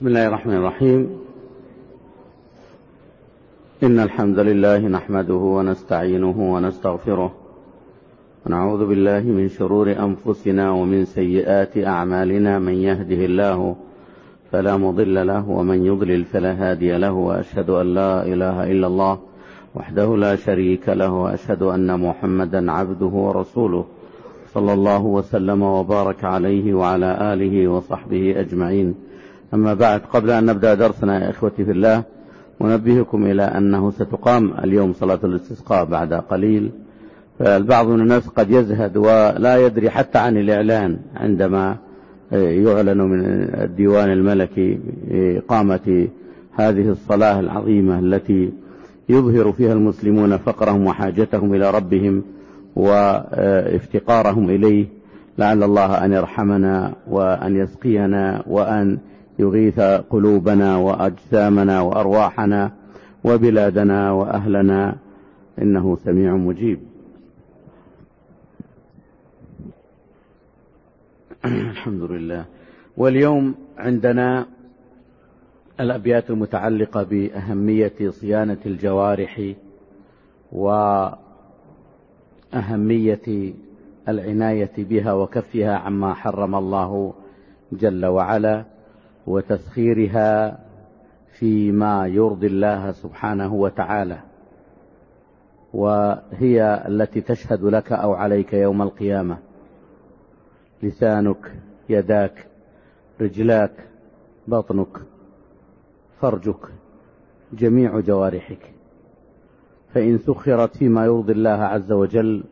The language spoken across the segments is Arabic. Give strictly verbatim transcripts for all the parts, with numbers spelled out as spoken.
بسم الله الرحمن الرحيم. إن الحمد لله نحمده ونستعينه ونستغفره ونعوذ بالله من شرور أنفسنا ومن سيئات أعمالنا. من يهده الله فلا مضل له ومن يضلل فلا هادي له، وأشهد أن لا إله إلا الله وحده لا شريك له، وأشهد أن محمدا عبده ورسوله صلى الله وسلم وبارك عليه وعلى آله وصحبه أجمعين. أما بعد، قبل أن نبدأ درسنا يا إخوتي في الله، ونبهكم إلى أنه ستقام اليوم صلاة الاستسقاء بعد قليل. فالبعض من الناس قد يزهد ولا يدري حتى عن الإعلان عندما يعلن من الديوان الملكي إقامة هذه الصلاة العظيمة التي يظهر فيها المسلمون فقرهم وحاجتهم إلى ربهم وافتقارهم إليه. لعل الله أن يرحمنا وأن يسقينا وأن يغيث قلوبنا وأجسامنا وأرواحنا وبلادنا وأهلنا، إنه سميع مجيب. الحمد لله. واليوم عندنا الأبيات المتعلقة بأهمية صيانة الجوارح وأهمية العناية بها وكفها عما حرم الله جل وعلا، وتسخيرها فيما يرضي الله سبحانه وتعالى، وهي التي تشهد لك أو عليك يوم القيامة: لسانك، يداك، رجلاك، بطنك، فرجك، جميع جوارحك. فإن سخرت فيما يرضي الله عز وجل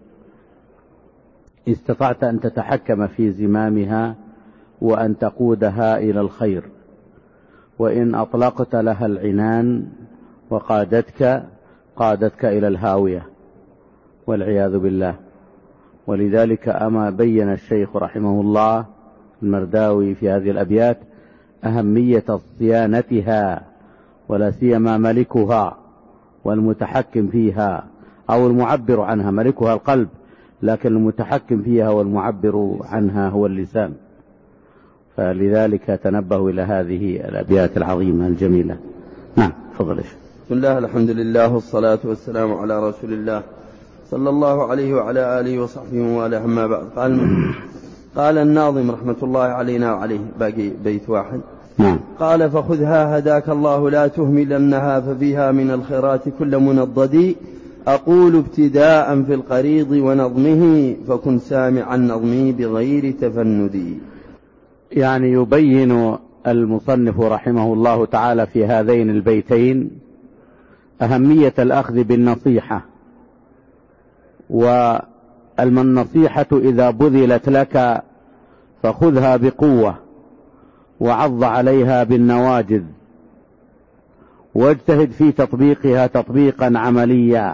استطعت أن تتحكم في زمامها وأن تقودها إلى الخير، وإن أطلقت لها العنان وقادتك قادتك إلى الهاوية والعياذ بالله. ولذلك أما بين الشيخ رحمه الله المرداوي في هذه الأبيات أهمية صيانتها، ولا سيما ملكها والمتحكم فيها أو المعبر عنها. ملكها القلب، لكن المتحكم فيها والمعبر عنها هو اللسان. فلذلك تنبهوا إلى هذه الأبيات العظيمة الجميلة. نعم، تفضل. بسم الله، الحمد لله، والصلاة والسلام على رسول الله صلى الله عليه وعلى آله وصحبه وآله. أما بعد، قال قال الناظم رحمة الله علينا وعليه، باقي بيت واحد. نعم. قال: فخذها هداك الله لا تهملنها، ففيها من الخيرات كل منضد. أقول ابتداء في القريض ونظمه، فكن سامعا نظمي بغير تفند. يعني يبين المصنف رحمه الله تعالى في هذين البيتين أهمية الأخذ بالنصيحة، والنصيحة إذا بذلت لك فخذها بقوة وعض عليها بالنواجذ، واجتهد في تطبيقها تطبيقا عمليا،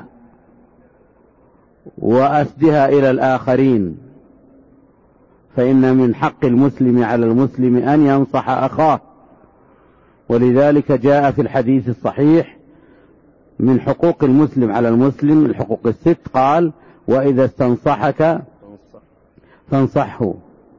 وأسدها إلى الآخرين. فإن من حق المسلم على المسلم أن ينصح أخاه، ولذلك جاء في الحديث الصحيح من حقوق المسلم على المسلم الحقوق الست، قال: وإذا استنصحك فانصحه.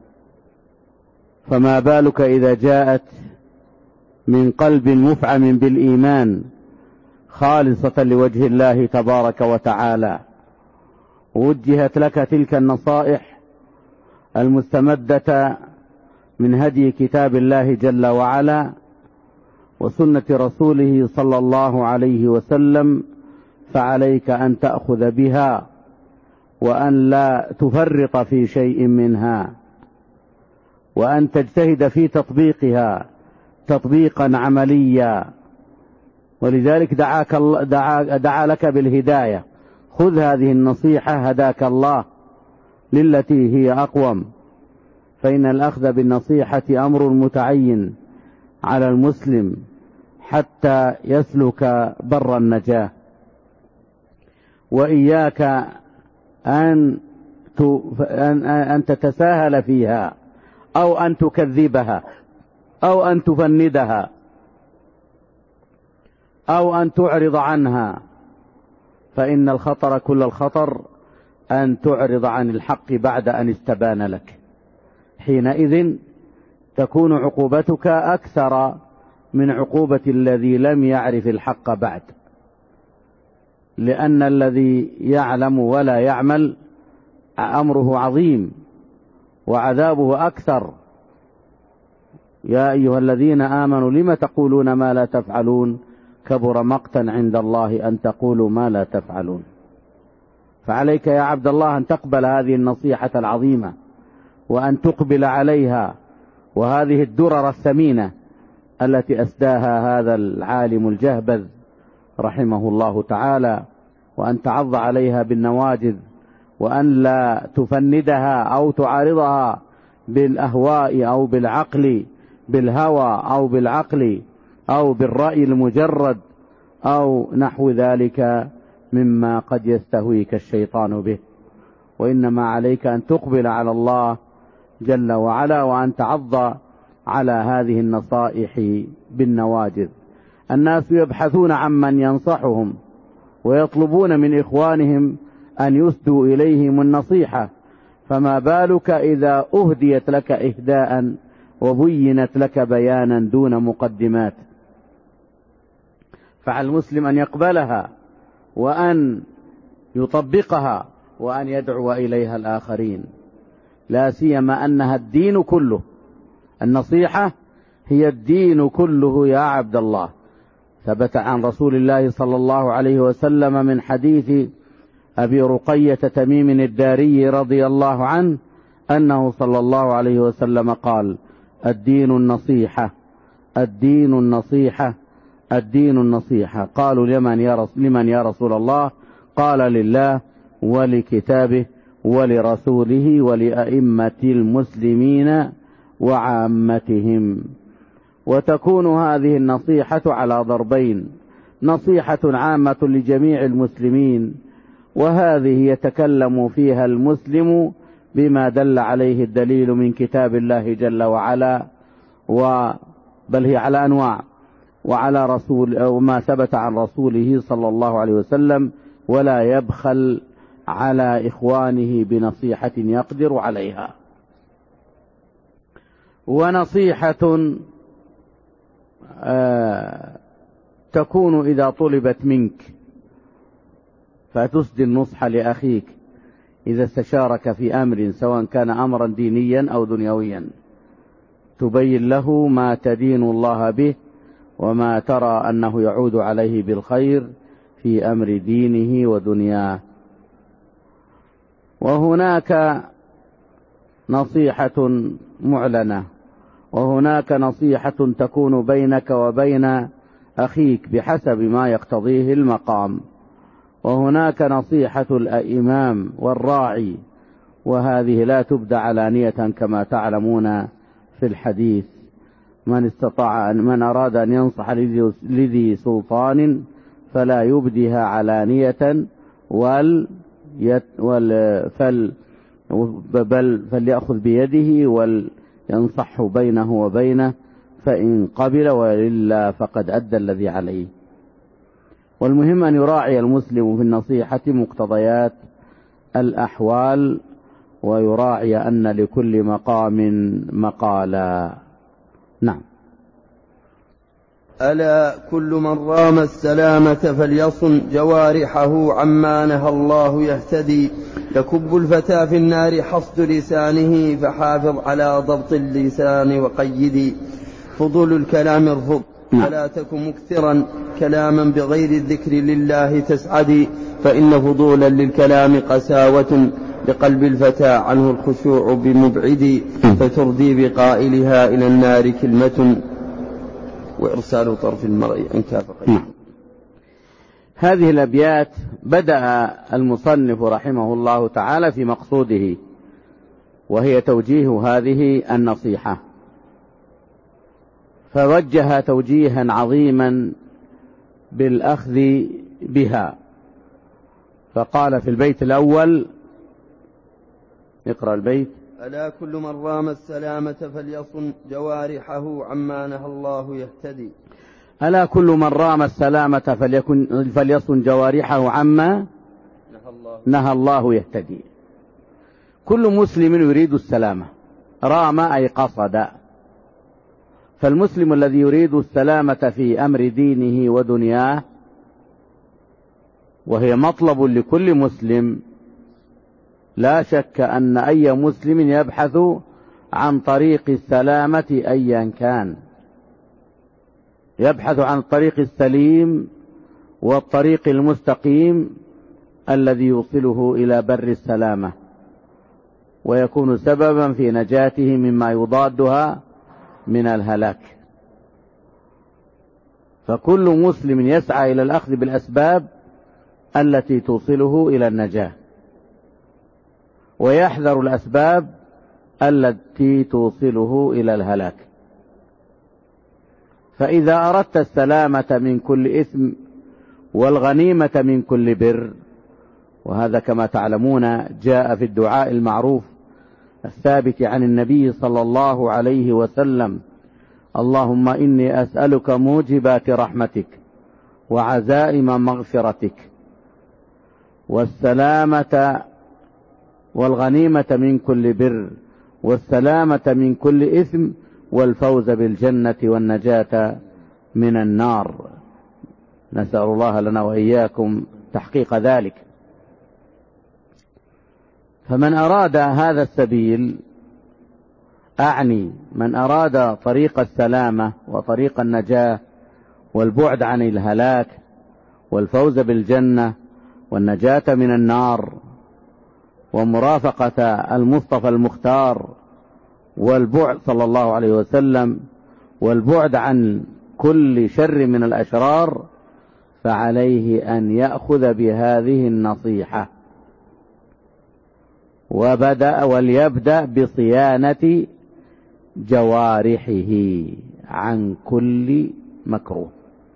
فما بالك إذا جاءت من قلب مفعم بالإيمان خالصة لوجه الله تبارك وتعالى، ووجهت لك تلك النصائح المستمدة من هدي كتاب الله جل وعلا وسنة رسوله صلى الله عليه وسلم، فعليك أن تأخذ بها وأن لا تفرط في شيء منها، وأن تجتهد في تطبيقها تطبيقا عمليا. ولذلك دعاك دعا, دعا لك بالهداية: خذ هذه النصيحة هداك الله للتي هي أقوم. فإن الأخذ بالنصيحة أمر متعين على المسلم حتى يسلك بر النجاة. وإياك أن أن تتساهل فيها، أو أن تكذبها، أو أن تفندها، أو أن تعرض عنها. فإن الخطر كل الخطر أن تعرض عن الحق بعد أن استبان لك. حينئذ تكون عقوبتك أكثر من عقوبة الذي لم يعرف الحق بعد، لأن الذي يعلم ولا يعمل أمره عظيم وعذابه أكثر. يا أيها الذين آمنوا لم تقولون ما لا تفعلون كبر مقتا عند الله أن تقولوا ما لا تفعلون. فعليك يا عبد الله أن تقبل هذه النصيحة العظيمة وأن تقبل عليها، وهذه الدرر الثمينة التي أسداها هذا العالم الجهبذ رحمه الله تعالى، وأن تعض عليها بالنواجذ، وأن لا تفندها أو تعارضها بالأهواء أو بالعقل بالهوى أو بالعقل أو بالرأي المجرد أو نحو ذلك مما قد يستهويك الشيطان به. وإنما عليك أن تقبل على الله جل وعلا وأن تعض على هذه النصائح بالنواجذ. الناس يبحثون عمن ينصحهم ويطلبون من إخوانهم أن يسدوا إليهم النصيحة، فما بالك إذا أهديت لك إهداء وبينت لك بيانا دون مقدمات. فعلى المسلم أن يقبلها وأن يطبقها وأن يدعو إليها الآخرين، لا سيما أنها الدين كله. النصيحة هي الدين كله يا عبد الله. ثبت عن رسول الله صلى الله عليه وسلم من حديث أبي رقية تميم الداري رضي الله عنه أنه صلى الله عليه وسلم قال: الدين النصيحة، الدين النصيحة، الدين النصيحة. قالوا: لمن يا رسول, لمن يا رسول الله؟ قال: لله ولكتابه ولرسوله ولأئمة المسلمين وعامتهم. وتكون هذه النصيحة على ضربين: نصيحة عامة لجميع المسلمين، وهذه يتكلم فيها المسلم بما دل عليه الدليل من كتاب الله جل وعلا، بل هي على أنواع، وعلى رسول وما ثبت عن رسوله صلى الله عليه وسلم، ولا يبخل على إخوانه بنصيحة يقدر عليها. ونصيحة آه تكون إذا طلبت منك فتسدي النصح لأخيك إذا استشارك في أمر، سواء كان أمرا دينيا أو دنيويا، تبين له ما تدين الله به وما ترى أنه يعود عليه بالخير في أمر دينه ودنياه. وهناك نصيحة معلنة، وهناك نصيحة تكون بينك وبين أخيك بحسب ما يقتضيه المقام، وهناك نصيحة الإمام والراعي، وهذه لا تبدى علانية كما تعلمون في الحديث: من استطاع أن من أراد أن ينصح لذي سلطان فلا يبديها علانية وال فل بل فليأخذ بيده ولينصح بينه وبينه، فإن قبل وإلا فقد أدى الذي عليه. والمهم أن يراعي المسلم في النصيحة مقتضيات الأحوال، ويراعي أن لكل مقام مقالا. نعم. ألا كل من رام السلامة فليصن جوارحه عما نهى الله يهتدي. يكب الفتى في النار حصد لسانه، فحافظ على ضبط اللسان وقيدي. فضول الكلام ارفض فلا تكن مكثرا، كلاما بغير الذكر لله تسعدي. فإن فضولا للكلام قساوة، لقلب الفتى عنه الخشوع بمبعد. فتردي بقائلها إلى النار كلمة، وإرسال طرف المرء أنكاف قيد. هذه الأبيات بدأ المصنف رحمه الله تعالى في مقصوده، وهي توجيه هذه النصيحة، فوجه توجيها عظيما بالأخذ بها. فقال في البيت الأول: اقرأ البيت: ألا كل من رام السلامة فليصن جوارحه عما نهى الله يهتدي. ألا كل من رام السلامة فليكن فليصن جوارحه عما نهى الله, نهى الله يهتدي. كل مسلم يريد السلامة، رام أي قصد، فالمسلم الذي يريد السلامة في أمر دينه ودنياه، وهي مطلب لكل مسلم، لا شك أن أي مسلم يبحث عن طريق السلامة أيا كان، يبحث عن الطريق السليم والطريق المستقيم الذي يوصله إلى بر السلامة، ويكون سببا في نجاته مما يضادها من الهلاك. فكل مسلم يسعى إلى الأخذ بالأسباب التي توصله إلى النجاة، ويحذر الأسباب التي توصله إلى الهلاك. فإذا أردت السلامة من كل إثم والغنيمة من كل بر، وهذا كما تعلمون جاء في الدعاء المعروف الثابت عن النبي صلى الله عليه وسلم: اللهم إني أسألك موجبات رحمتك وعزائم مغفرتك والسلامة والغنيمة من كل بر والسلامة من كل إثم والفوز بالجنة والنجاة من النار. نسأل الله لنا وإياكم تحقيق ذلك. فمن أراد هذا السبيل، أعني من أراد طريق السلامة وطريق النجاة والبعد عن الهلاك والفوز بالجنة والنجاة من النار ومرافقة المصطفى المختار والبعد صلى الله عليه وسلم والبعد عن كل شر من الأشرار، فعليه أن يأخذ بهذه النصيحة، وبدأ وليبدأ بصيانة جوارحه عن كل مكروه.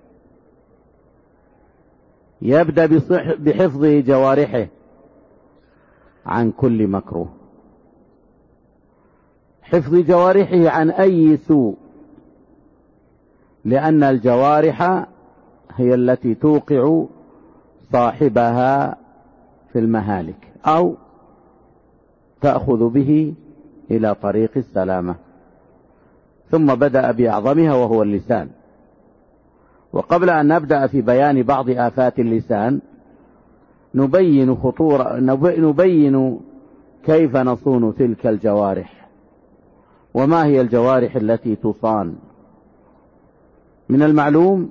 يبدأ بحفظ جوارحه عن كل مكروه، حفظ جوارحه عن أي سوء، لأن الجوارح هي التي توقع صاحبها في المهالك أو تأخذ به إلى طريق السلامة. ثم بدأ بأعظمها وهو اللسان. وقبل أن نبدأ في بيان بعض آفات اللسان نبين خطورة نبين كيف نصون تلك الجوارح، وما هي الجوارح التي تصان. من المعلوم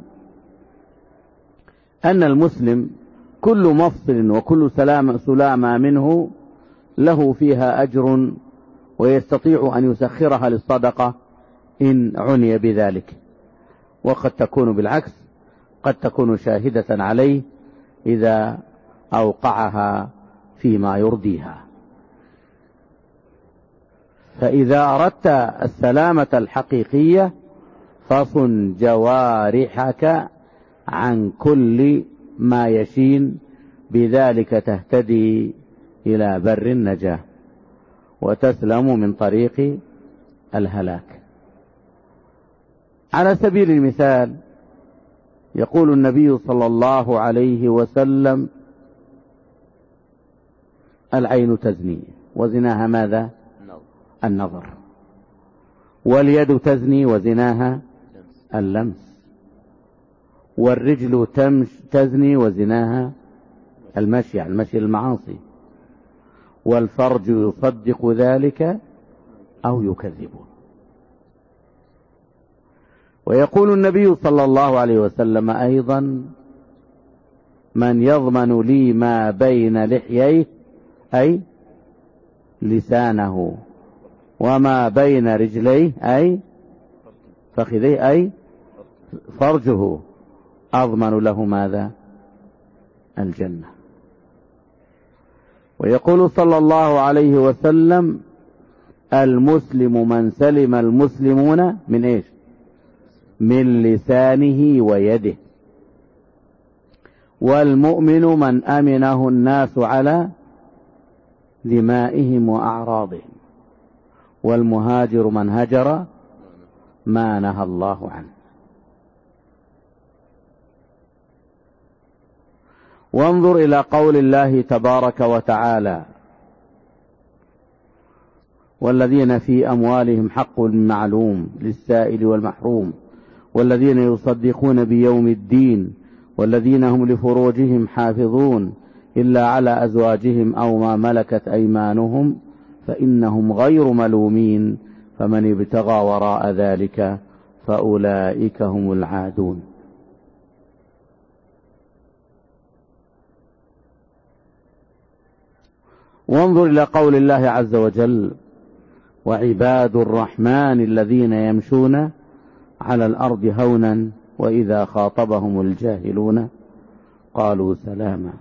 أن المسلم كل مفصل وكل سلامة سلامة منه له فيها أجر، ويستطيع أن يسخرها للصدقة إن عني بذلك، وقد تكون بالعكس، قد تكون شاهدة عليه إذا أوقعها فيما يرضيها. فإذا أردت السلامة الحقيقية فصن جوارحك عن كل ما يشين، بذلك تهتدي إلى بر النجاة وتسلم من طريق الهلاك. على سبيل المثال يقول النبي صلى الله عليه وسلم: العين تزني وزناها ماذا؟ النظر. واليد تزني وزناها اللمس. والرجل تزني وزناها المشي، المشي المعاصي. والفرج يصدق ذلك أو يكذبه. ويقول النبي صلى الله عليه وسلم أيضا: من يضمن لي ما بين لحييه، أي لسانه، وما بين رجليه أي فخذيه أي فرجه، أضمن له ماذا؟ الجنة. ويقول صلى الله عليه وسلم: المسلم من سلم المسلمون من إيش؟ من لسانه ويده. والمؤمن من أمنه الناس على دمائهم وأعراضهم. والمهاجر من هجر ما نهى الله عنه. وانظر إلى قول الله تبارك وتعالى: والذين في أموالهم حق معلوم للسائل والمحروم، والذين يصدقون بيوم الدين، والذين هم لفروجهم حافظون إلا على أزواجهم أو ما ملكت أيمانهم فإنهم غير ملومين، فمن ابتغى وراء ذلك فأولئك هم العادون. وانظر إلى قول الله عز وجل: وعباد الرحمن الذين يمشون على الأرض هونا وإذا خاطبهم الجاهلون قالوا سلاما.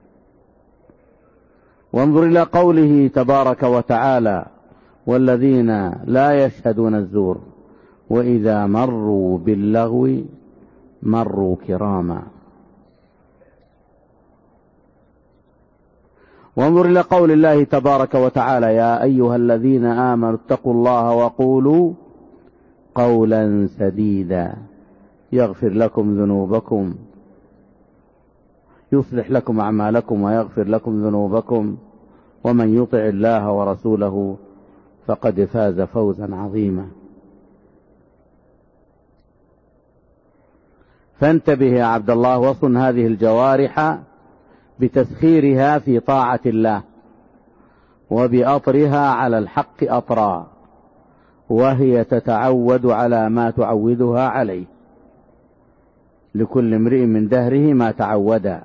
وانظر إلى قوله تبارك وتعالى: والذين لا يشهدون الزور وإذا مروا باللغو مروا كراما. وانظر إلى قول الله تبارك وتعالى: يا أيها الذين آمنوا اتقوا الله وقولوا قولا سديدا يغفر لكم ذنوبكم يصلح لكم أعمالكم ويغفر لكم ذنوبكم ومن يطع الله ورسوله فقد فاز فوزا عظيما. فانتبه يا عبد الله، وصن هذه الجوارح بتسخيرها في طاعة الله وبأطرها على الحق أطرا، وهي تتعود على ما تعودها عليه، لكل امرئ من دهره ما تعودا.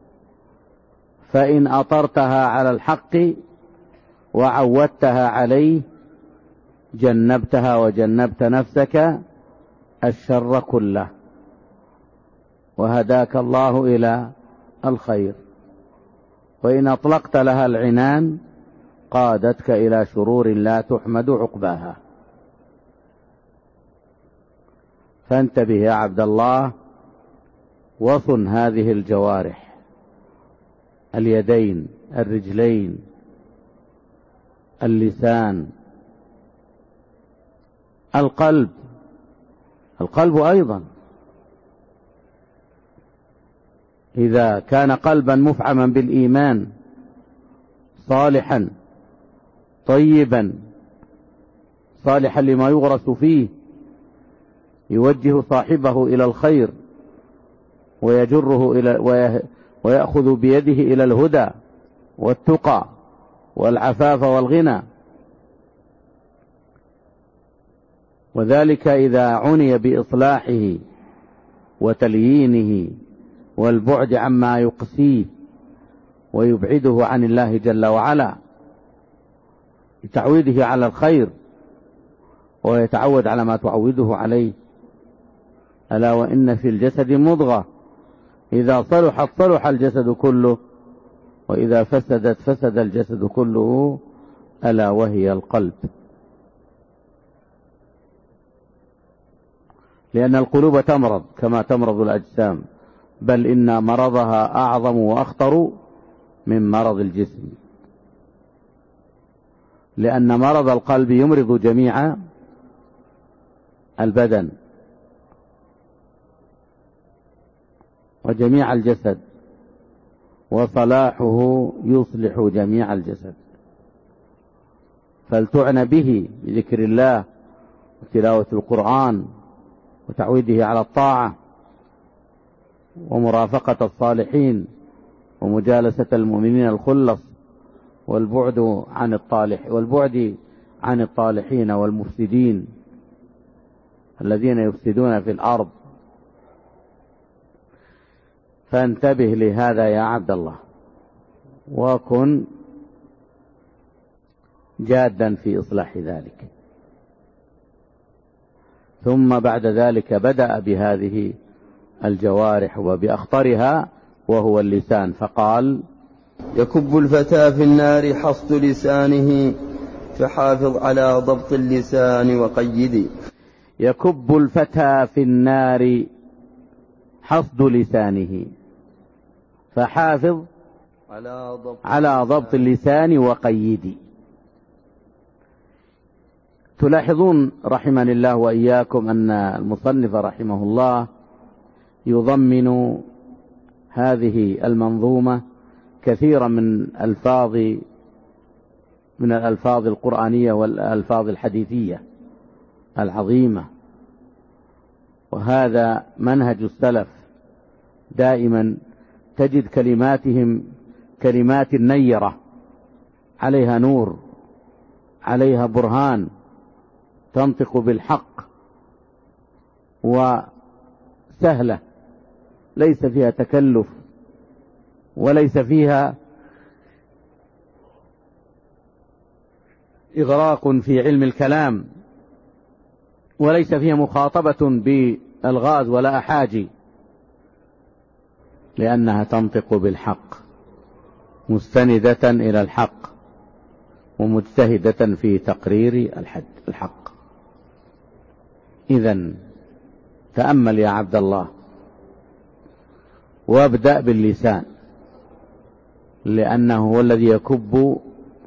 فإن أطرتها على الحق وعودتها عليه جنبتها وجنبت نفسك الشر كله، وهداك الله إلى الخير. وإن أطلقت لها العنان قادتك إلى شرور لا تحمد عقباها. فانتبه يا عبد الله، وصن هذه الجوارح: اليدين، الرجلين، اللسان، القلب. القلب أيضا إذا كان قلبا مفعما بالإيمان صالحا طيبا صالحا لما يغرس فيه، يوجه صاحبه إلى الخير ويجره إلى ويأخذ بيده إلى الهدى والتقى والعفاف والغنى. وذلك إذا عني بإصلاحه وتليينه والبعد عما يقسيه ويبعده عن الله جل وعلا، بتعويده على الخير ويتعود على ما تعوده عليه. ألا وإن في الجسد مضغة إذا صلحت صلح الجسد كله وإذا فسدت فسد الجسد كله، ألا وهي القلب. لأن القلوب تمرض كما تمرض الأجسام، بل إن مرضها أعظم وأخطر من مرض الجسم، لأن مرض القلب يمرض جميع البدن وجميع الجسد، وصلاحه يصلح جميع الجسد. فلتعنى به بذكر الله وتلاوة القرآن وتعويده على الطاعة ومرافقة الصالحين ومجالسة المؤمنين الخلص، والبعد عن الطالح والبعد عن الطالحين والمفسدين الذين يفسدون في الأرض. فانتبه لهذا يا عبد الله، وكن جادا في إصلاح ذلك. ثم بعد ذلك بدأ بهذه الجوارح وبأخطرها وهو اللسان، فقال: يكب الفتى في النار حصد لسانه فحافظ على ضبط اللسان وقيد. يكب الفتى في النار حصد لسانه فحافظ على ضبط, على ضبط اللسان وقيد. تلاحظون رحمني الله وإياكم أن المصنف رحمه الله يضمن هذه المنظومة كثيرا من ألفاظ من الألفاظ القرآنية والألفاظ الحديثية العظيمة. وهذا منهج السلف، دائما تجد كلماتهم كلمات نيرة عليها نور، عليها برهان، تنطق بالحق، وسهلة ليس فيها تكلف، وليس فيها إغراق في علم الكلام، وليس فيها مخاطبة بالغاز ولا أحاجي، لأنها تنطق بالحق، مستندة إلى الحق، ومجتهدة في تقرير الحق. إذن تأمل يا عبد الله، وابدأ باللسان، لأنه هو الذي يكب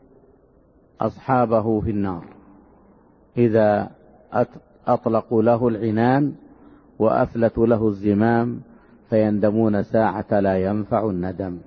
أصحابه في النار إذا أطلقوا له العنان وأفلتوا له الزمام، فيندمون ساعة لا ينفع الندم.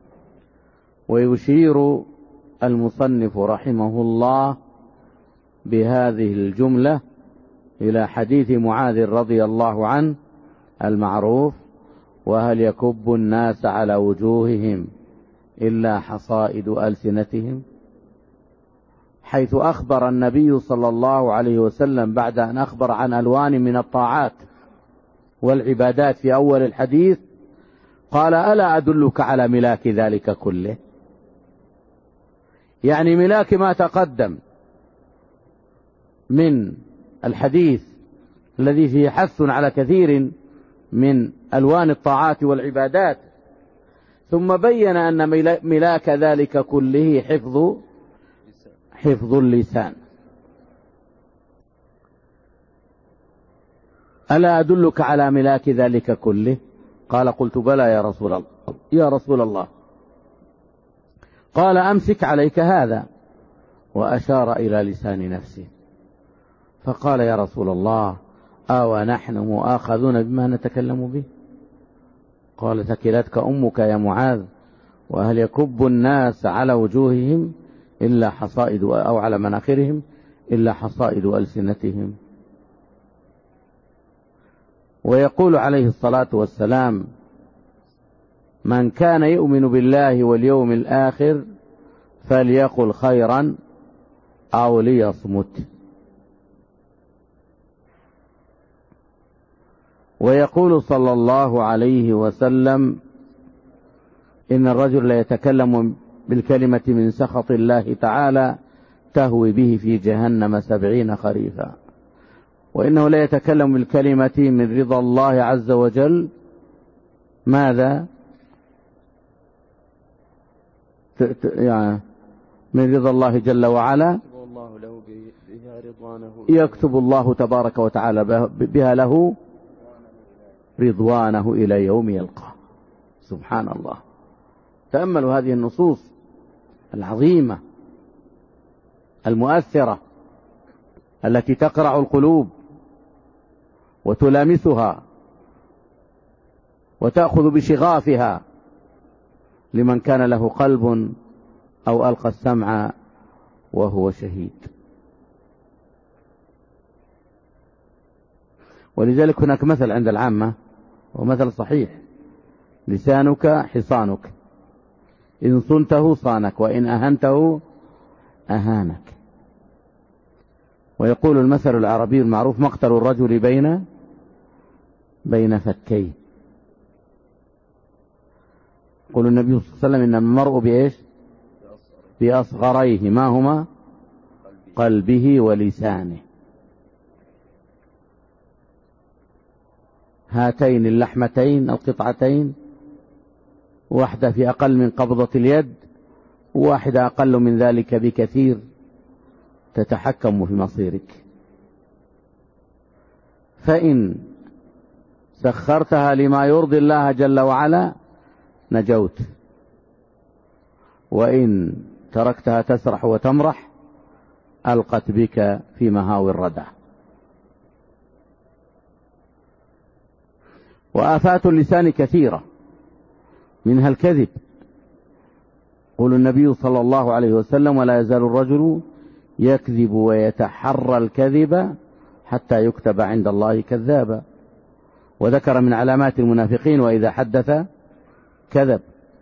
ويشير المصنف رحمه الله بهذه الجملة إلى حديث معاذ رضي الله عنه المعروف: وهل يكب الناس على وجوههم إلا حصائد ألسنتهم، حيث أخبر النبي صلى الله عليه وسلم بعد أن أخبر عن ألوان من الطاعات والعبادات في أول الحديث، قال: ألا أدلك على ملاك ذلك كله؟ يعني ملاك ما تقدم من الحديث الذي فيه حث على كثير من ألوان الطاعات والعبادات، ثم بين أن ملاك ذلك كله حفظ حفظ اللسان. ألا أدلك على ملاك ذلك كله؟ قال: قلت بلى يا رسول الله يا رسول الله قال: أمسك عليك هذا، وأشار إلى لسان نفسه. فقال: يا رسول الله، أو نحن مؤاخذون بما نتكلم به؟ قال: ثكلتك أمك يا معاذ، وهل يكب الناس على وجوههم إلا حصائد، أو على مناخرهم إلا حصائد ألسنتهم. ويقول عليه الصلاة والسلام: من كان يؤمن بالله واليوم الآخر فليقل خيرا أو ليصمت. ويقول صلى الله عليه وسلم: إن الرجل لا يتكلم بالكلمة من سخط الله تعالى تهوي به في جهنم سبعين خريفا، وإنه لا يتكلم بالكلمة من رضا الله عز وجل، ماذا؟ يعني من رضا الله جل وعلا، يكتب الله تبارك وتعالى بها له رضوانه إلى يوم يلقاه. سبحان الله. تأملوا هذه النصوص العظيمة المؤثرة التي تقرع القلوب وتلامسها وتأخذ بشغافها لمن كان له قلب أو ألقى السمع وهو شهيد. ولذلك هناك مثل عند العامة ومثل صحيح: لسانك حصانك، إن صنته صانك، وإن أهنته أهانك. ويقول المثل العربي المعروف: مقتل الرجل بين بين فكيه. يقول النبي صلى الله عليه وسلم: إن المرء بإيش؟ بأصغريه، ما هما؟ قلبه ولسانه. هاتين اللحمتين القطعتين، واحدة في أقل من قبضة اليد، وواحدة أقل من ذلك بكثير، تتحكم في مصيرك. فإن سخرتها لما يرضي الله جل وعلا نجوت، وإن تركتها تسرح وتمرح ألقت بك في مهاوي الردى. وآفات اللسان كثيرة، منها الكذب يقول النبي صلى الله عليه وسلم: ولا يزال الرجل يكذب ويتحرى الكذب حتى يكتب عند الله كذابا. وذكر من علامات المنافقين: وإذا حدث كذب.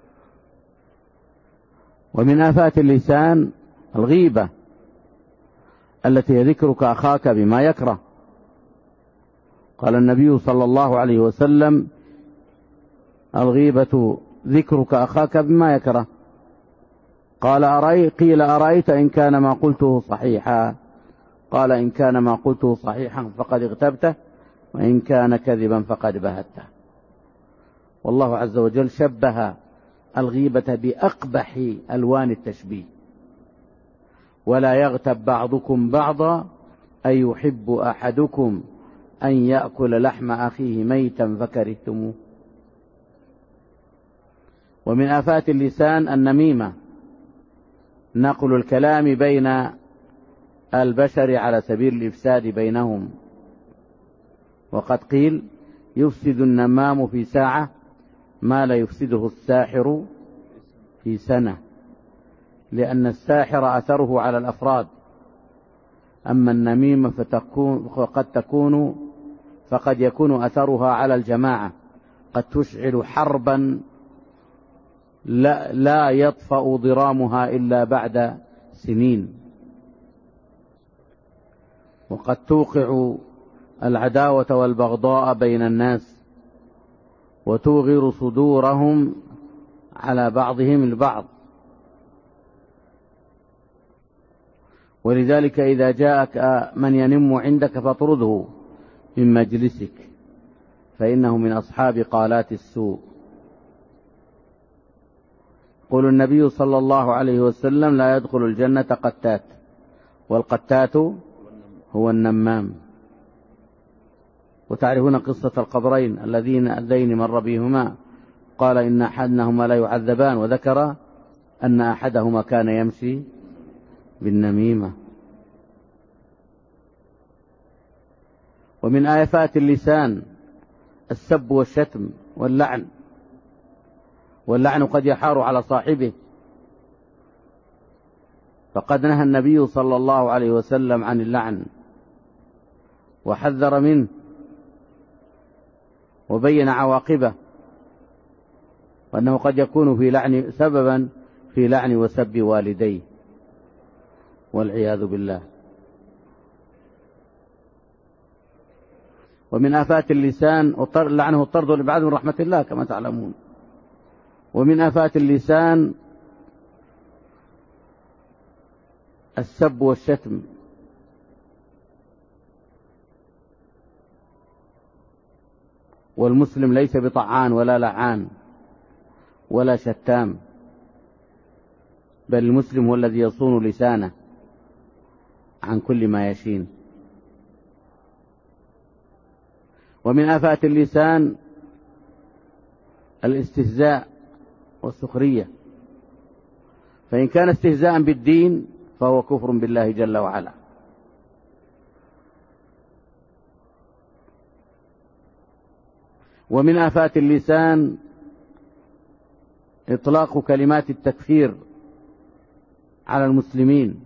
ومن آفات اللسان الغيبة التي هي ذكرك أخاك بما يكره. قال النبي صلى الله عليه وسلم: الغيبة ذكرك أخاك بما يكره. قال أرأي قيل أرأيت إن كان ما قلته صحيحا؟ قال: إن كان ما قلته صحيحا فقد اغتبته، وإن كان كذبا فقد بهته. والله عز وجل شبه الغيبة بأقبح ألوان التشبيه: ولا يغتب بعضكم بعضا أي يحب أحدكم أن يأكل لحم أخيه ميتا فكرهتموه. ومن آفات اللسان النميمة، نقل الكلام بين البشر على سبيل الإفساد بينهم. وقد قيل: يفسد النمام في ساعة ما لا يفسده الساحر في سنة، لأن الساحر أثره على الأفراد، أما النميمة فتكون فقد تكون فقد يكون أثرها على الجماعة، قد تشعل حربا لا, لا يطفأ ضرامها إلا بعد سنين، وقد توقع العداوة والبغضاء بين الناس، وتوغر صدورهم على بعضهم البعض. ولذلك إذا جاءك من ينم عندك فاطرده من مجلسك، فإنه من أصحاب قالات السوء. يقول النبي صلى الله عليه وسلم: لا يدخل الجنة قتات، والقتات هو النمام. وتعرفون قصة القبرين الذين اللذين مر بهما، قال: إن أحدهما لا يعذبان، وذكر أن أحدهما كان يمشي بالنميمة. ومن آفات اللسان السب والشتم واللعن، واللعن قد يحار على صاحبه، فقد نهى النبي صلى الله عليه وسلم عن اللعن وحذر منه وبين عواقبه، وأنه قد يكون في لعن سببا في لعن وسب والديه والعياذ بالله. ومن آفات اللسان لعنه الطرد والإبعاد من رحمة الله كما تعلمون. ومن آفات اللسان السب والشتم، والمسلم ليس بطعان ولا لعان ولا شتام، بل المسلم هو الذي يصون لسانه عن كل ما يشين. ومن آفات اللسان الاستهزاء والسخرية، فإن كان استهزاء بالدين فهو كفر بالله جل وعلا. ومن آفات اللسان إطلاق كلمات التكفير على المسلمين،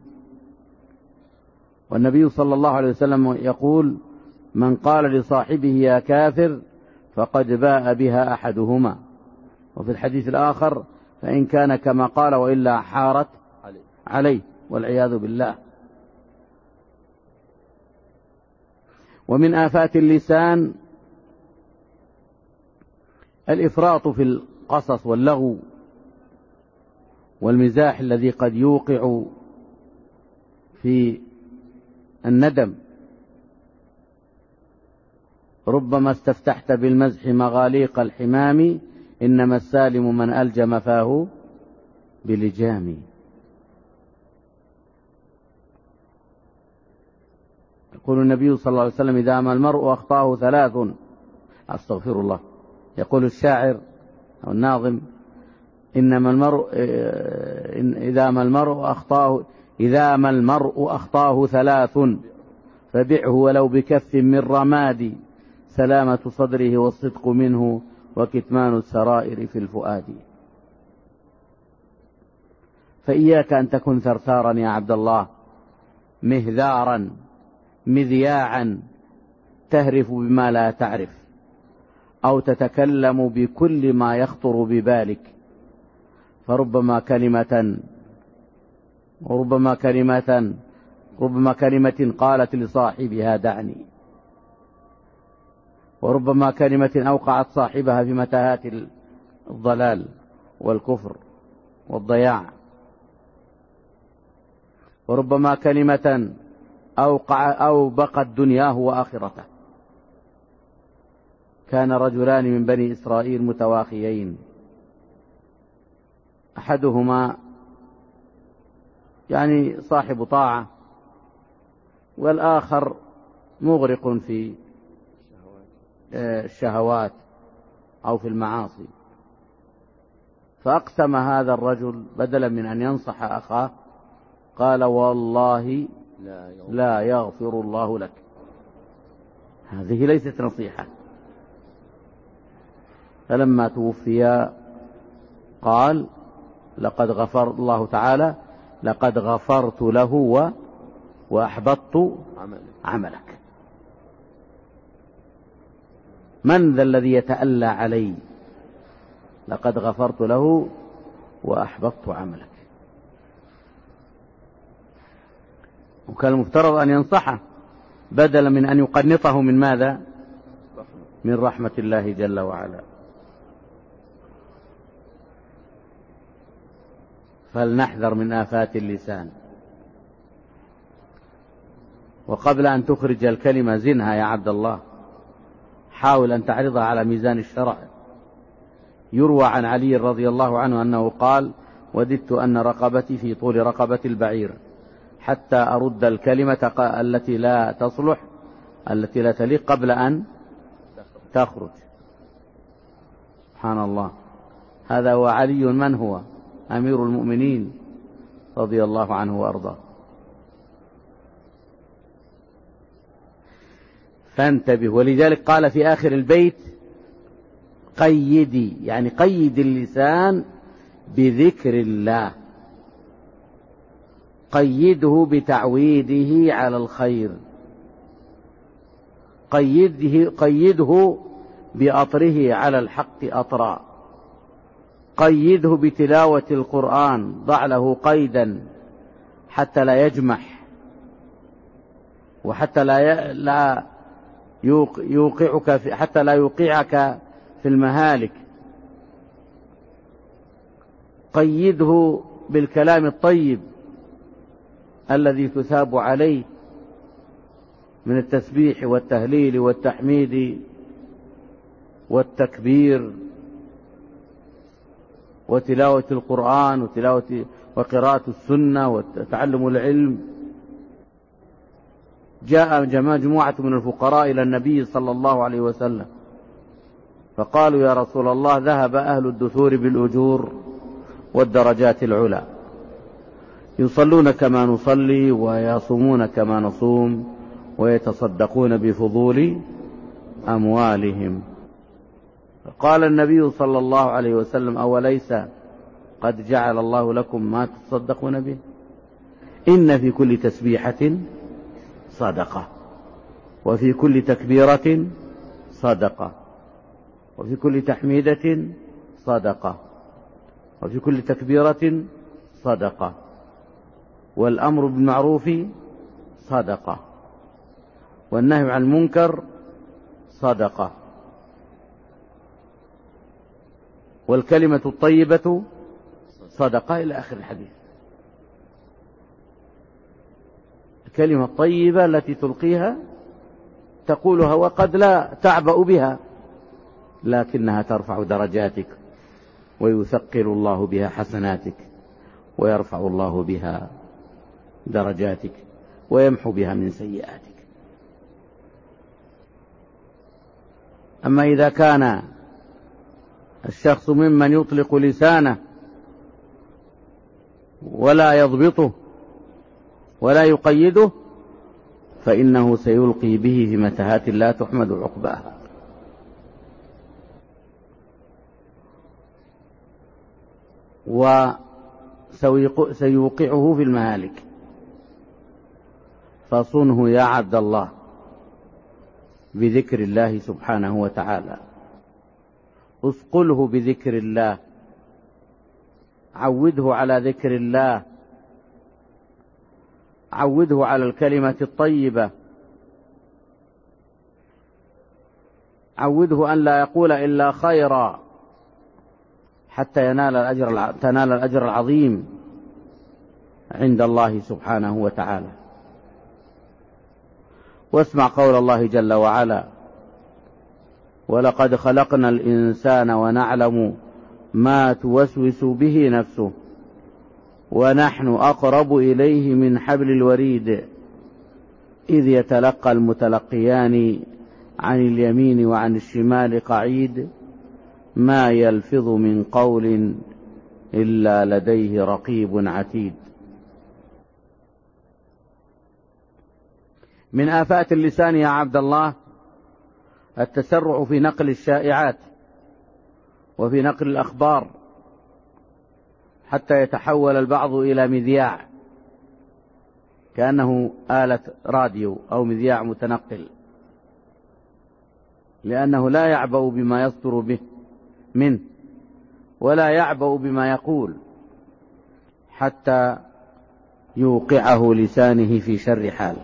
والنبي صلى الله عليه وسلم يقول: من قال لصاحبه يا كافر فقد باء بها أحدهما. وفي الحديث الآخر: فإن كان كما قال وإلا حارت عليه، والعياذ بالله. ومن آفات اللسان الإفراط في القصص واللغو والمزاح الذي قد يوقع في الندم. ربما استفتحت بالمزح مغاليق الحمام، إنما السالم من ألجم فاه بلجام. يقول النبي صلى الله عليه وسلم: إذا ما المرء أخطاه ثلاث، أستغفر الله، يقول الشاعر أو الناظم: إنما المرء إذا ما المرء أخطاه إذا ما المرء أخطاه ثلاث، فبعه ولو بكف من رماد، سلامة صدره والصدق منه، وكتمان السرائر في الفؤاد. فإياك أن تكن ثرثارا يا عبد الله، مهذارا مذياعا، تهرف بما لا تعرف، أو تتكلم بكل ما يخطر ببالك، فربما كلمة وربما كلمة ربما كلمة قالت لصاحبها دعني، وربما كلمة أوقعت صاحبها في متاهات الضلال والكفر والضياع، وربما كلمة أوقع أو بقت دنياه وآخرته. كان رجلان من بني إسرائيل متواخيين، أحدهما يعني صاحب طاعة، والآخر مغرق في الشهوات أو في المعاصي. فأقسم هذا الرجل بدلا من أن ينصح أخاه قال والله لا يغفر الله لك. هذه ليست نصيحة. فلما توفي قال لقد غفر الله تعالى لقد غفرت له و وأحبطت عملك. من ذا الذي يتألى علي؟ لقد غفرت له وأحبطت عملك. وكان المفترض أن ينصحه بدلا من أن يقنطه من ماذا؟ من رحمة الله جل وعلا. فلنحذر من آفات اللسان. وقبل أن تخرج الكلمة زنها يا عبد الله، حاول أن تعرضها على ميزان الشرع. يروى عن علي رضي الله عنه أنه قال وددت أن رقبتي في طول رقبة البعير حتى أرد الكلمة التي لا تصلح التي لا تليق قبل أن تخرج. سبحان الله. هذا هو علي. من هو؟ أمير المؤمنين رضي الله عنه وأرضاه. فانتبه. ولذلك قال في آخر البيت قيدي، يعني قيد اللسان بذكر الله، قيده بتعويده على الخير، قيده, قيده بأطره على الحق أطرا، قيده بتلاوة القرآن، ضع له قيدا حتى لا يجمح وحتى لا لا يوقعك في حتى لا يوقعك في المهالك. قيده بالكلام الطيب الذي تثاب عليه من التسبيح والتهليل والتحميد والتكبير وتلاوة القرآن وتلاوة وقراءة السنة وتعلم العلم. جاء مجموعة من الفقراء إلى النبي صلى الله عليه وسلم فقالوا يا رسول الله ذهب أهل الدثور بالأجور والدرجات العلى، يصلون كما نصلي ويصومون كما نصوم ويتصدقون بفضول أموالهم. قال النبي صلى الله عليه وسلم أوليس قد جعل الله لكم ما تصدقون به؟ إن في كل تسبيحة صدقة، وفي كل تكبيرة صدقة، وفي كل تحميدة صدقة، وفي كل تكبيرة صدقة، والأمر بالمعروف صدقة، والنهي عن المنكر صدقة، والكلمة الطيبة صدقة، إلى آخر الحديث. الكلمة الطيبة التي تلقيها تقولها وقد لا تعبأ بها، لكنها ترفع درجاتك ويثقل الله بها حسناتك ويرفع الله بها درجاتك ويمحو بها من سيئاتك. أما إذا كان الشخص ممن يطلق لسانه ولا يضبطه ولا يقيده فإنه سيلقي به في متاهات لا تحمد عقباها. سيوقعه في المهالك. فصنه يا عبد الله بذكر الله سبحانه وتعالى، اصقله بذكر الله، عوده على ذكر الله، عوده على الكلمة الطيبة، عوده أن لا يقول إلا خيرا حتى ينال الأجر تنال الأجر العظيم عند الله سبحانه وتعالى. واسمع قول الله جل وعلا: ولقد خلقنا الإنسان ونعلم ما توسوس به نفسه ونحن أقرب إليه من حبل الوريد إذ يتلقى المتلقيان عن اليمين وعن الشمال قعيد ما يلفظ من قول إلا لديه رقيب عتيد. من آفات اللسان يا عبد الله التسرع في نقل الشائعات وفي نقل الأخبار حتى يتحول البعض إلى مذياع كأنه آلة راديو أو مذياع متنقل، لأنه لا يعبأ بما يصدر به منه ولا يعبأ بما يقول حتى يوقعه لسانه في شر حال.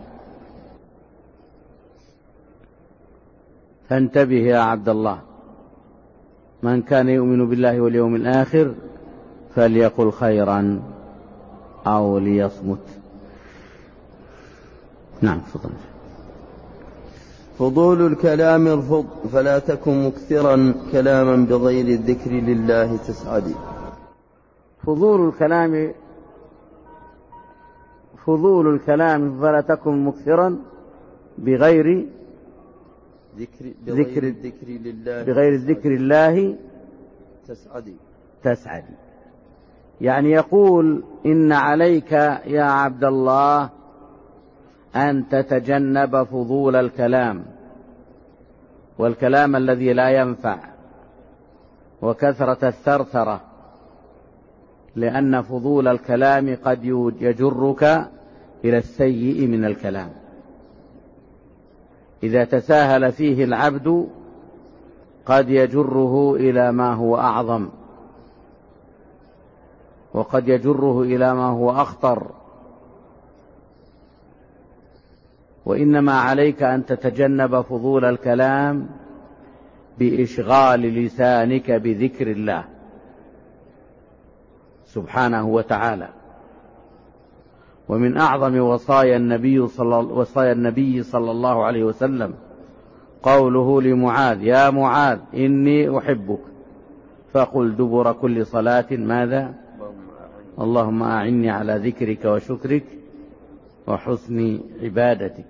فانتبه يا عبد الله، من كان يؤمن بالله واليوم الآخر فليقل خيرا أو ليصمت. نعم فضل. فضول الكلام ارفض فلا تكن مكثرا كلاما بغير الذكر لله تسعدي. فضول الكلام فضول الكلام فلا تكن مكثرا بغير ذكر بغير الذكر لله بغير الذكر الله تسعدي تسعدي. يعني يقول إن عليك يا عبد الله أن تتجنب فضول الكلام والكلام الذي لا ينفع وكثرة الثرثرة، لأن فضول الكلام قد يجرك إلى السيء من الكلام. إذا تساهل فيه العبد قد يجره إلى ما هو أعظم، وقد يجره إلى ما هو أخطر. وإنما عليك أن تتجنب فضول الكلام بإشغال لسانك بذكر الله سبحانه وتعالى. ومن أعظم وصايا النبي صلى وصايا النبي صلى الله عليه وسلم قوله لمعاذ: يا معاذ إني أحبك فقل دبر كل صلاة ماذا؟ اللهم أعني على ذكرك وشكرك وحسن عبادتك.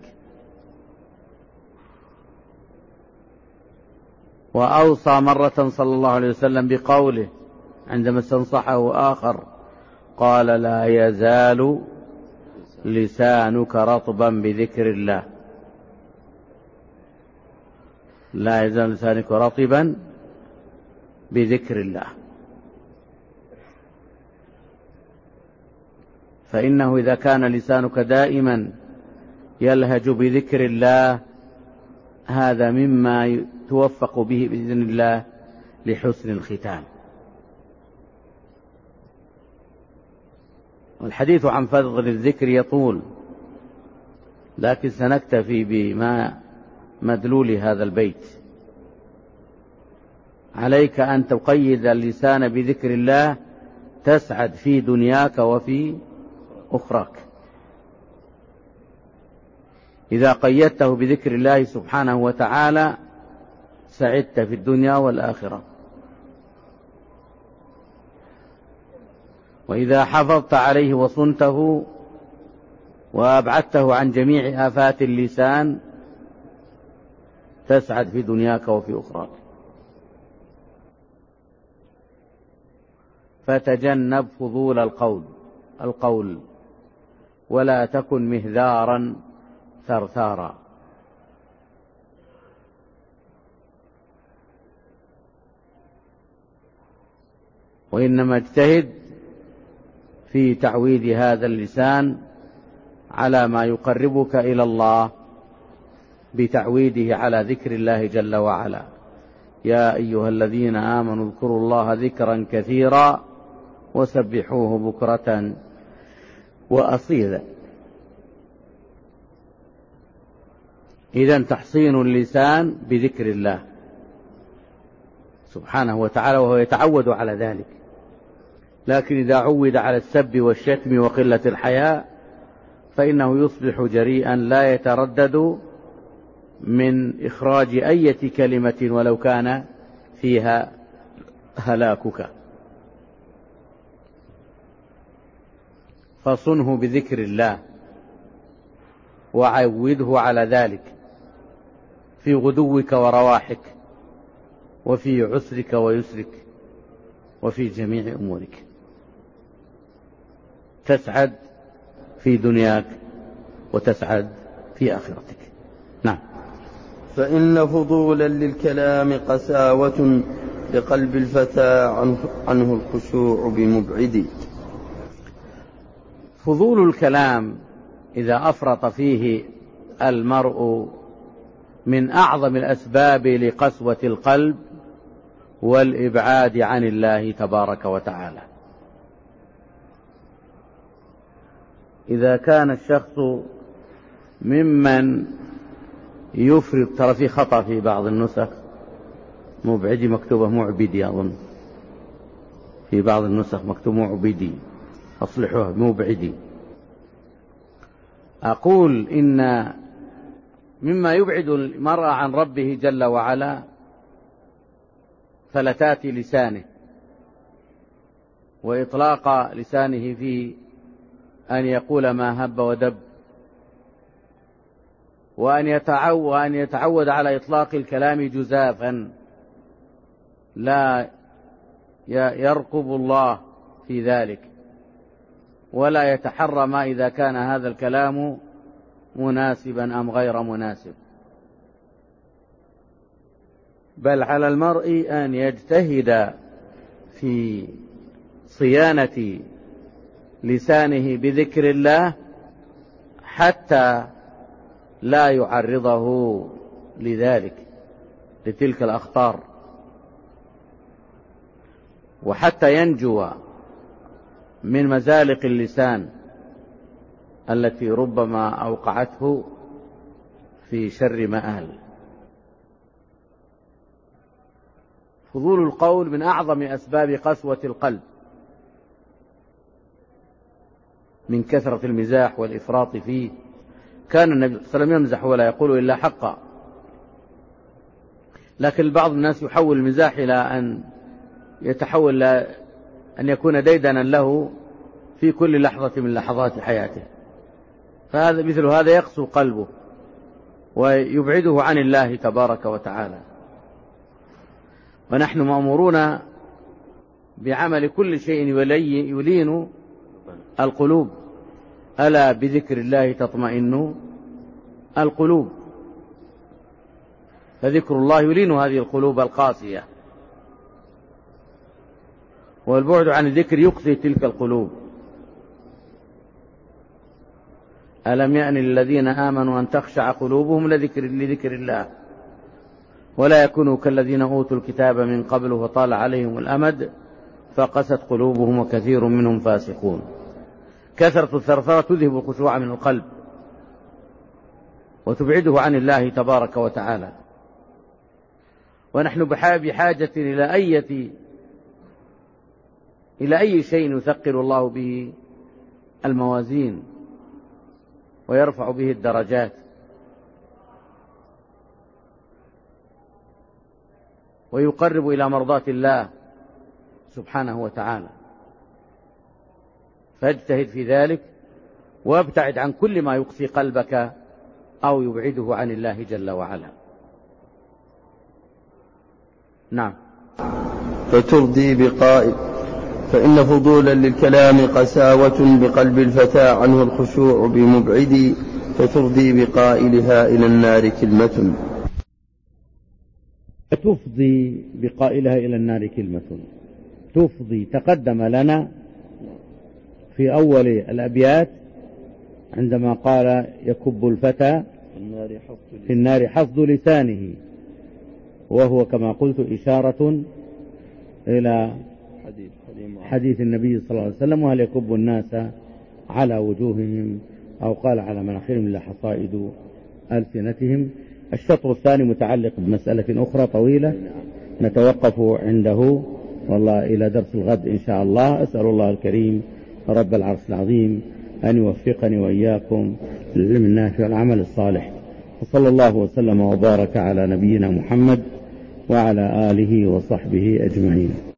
وأوصى مرة صلى الله عليه وسلم بقوله عندما استنصحه آخر قال: لا يزال لسانك رطبا بذكر الله، لا يزال لسانك رطبا بذكر الله. فإنه إذا كان لسانك دائما يلهج بذكر الله هذا مما توفق به بإذن الله لحسن الختام. والحديث عن فضل الذكر يطول، لكن سنكتفي بما مدلول هذا البيت. عليك أن تقيد اللسان بذكر الله تسعد في دنياك وفي أخراك. إذا قيدته بذكر الله سبحانه وتعالى سعدت في الدنيا والآخرة. وإذا حافظت عليه وصنته وأبعدته عن جميع آفات اللسان تسعد في دنياك وفي أخراك. فتجنب فضول القول القول ولا تكن مهذارا ثرثارا. وإنما اجتهد في تعويد هذا اللسان على ما يقربك إلى الله بتعويده على ذكر الله جل وعلا. يا أيها الذين آمنوا اذكروا الله ذكرا كثيرا وسبحوه بكرة وأصيلا. إذن تحصين اللسان بذكر الله سبحانه وتعالى، وهو يتعود على ذلك. لكن إذا عود على السب والشتم وقلة الحياء فإنه يصبح جريئا لا يتردد من إخراج أي كلمة ولو كان فيها هلاكك. فصنه بذكر الله وعوده على ذلك في غدوك ورواحك وفي عسرك ويسرك وفي جميع أمورك، تسعد في دنياك وتسعد في آخرتك. نعم. فإن فضولا للكلام قساوة لقلب الفتى عنه الخشوع بمبعد. فضول الكلام إذا أفرط فيه المرء من أعظم الأسباب لقسوة القلب والإبعاد عن الله تبارك وتعالى. إذا كان الشخص ممن يفرط، ترى في خطأ في بعض النسخ مبعدي مكتوبة معبدي، أظن في بعض النسخ مكتوب معبدي، أصلحوها مبعدي. أقول إن مما يبعد المرء عن ربه جل وعلا فلتات لسانه وإطلاق لسانه في أن يقول ما هب ودب، وأن يتعود, وأن يتعود على إطلاق الكلام جزافا لا يرقب الله في ذلك، ولا يتحرى ما إذا كان هذا الكلام مناسبا أم غير مناسب. بل على المرء أن يجتهد في صيانة لسانه بذكر الله حتى لا يعرضه لذلك، لتلك الأخطار، وحتى ينجو من مزالق اللسان التي ربما أوقعته في شر مآل. فضول القول من أعظم أسباب قسوة القلب، من كثرة المزاح والإفراط فيه. كان النبي صلى الله عليه وسلم يمزح ولا يقول إلا حقا، لكن بعض الناس يحول المزاح إلى أن يتحول أن يكون ديدنا له في كل لحظة من لحظات حياته، فهذا مثل هذا يقسو قلبه ويبعده عن الله تبارك وتعالى. ونحن مأمورون بعمل كل شيء يلين القلوب، ألا بذكر الله تطمئن القلوب. فذكر الله يلين هذه القلوب القاسية، والبعد عن الذكر يقسي تلك القلوب. ألم يأن للذين آمنوا أن تخشع قلوبهم لذكر لذكر الله ولا يكونوا كالذين أوتوا الكتاب من قبل وطال عليهم الأمد فقست قلوبهم وكثير منهم فاسقون. كثرة الثرثرة تذهب الخشوع من القلب وتبعده عن الله تبارك وتعالى. ونحن بحاجة إلى أي إلى أي شيء يثقل الله به الموازين ويرفع به الدرجات ويقرب إلى مرضاة الله سبحانه وتعالى. فاجتهد في ذلك وابتعد عن كل ما يقسي قلبك أو يبعده عن الله جل وعلا. نعم. فترضي بقائل فإن فضولا للكلام قساوة بقلب الفتى عنه الخشوع بمبعد فترضي بقائلها إلى النار كلمة. تفضي بقائلها إلى النار كلمة. تفضي تقدم لنا في في أول الأبيات عندما قال يكب الفتى في النار حفظ لسانه، وهو كما قلت إشارة إلى حديث النبي صلى الله عليه وسلم: وهل يكب الناس على وجوههم أو قال على مناخرهم إلا حصائد ألسنتهم. الشطر الثاني متعلق بمسألة أخرى طويلة نتوقف عنده والله إلى درس الغد إن شاء الله. أسأل الله الكريم رب العرش العظيم أن يوفقني وإياكم للعلم النافع والعمل الصالح، وصلى الله وسلم وبارك على نبينا محمد وعلى آله وصحبه أجمعين.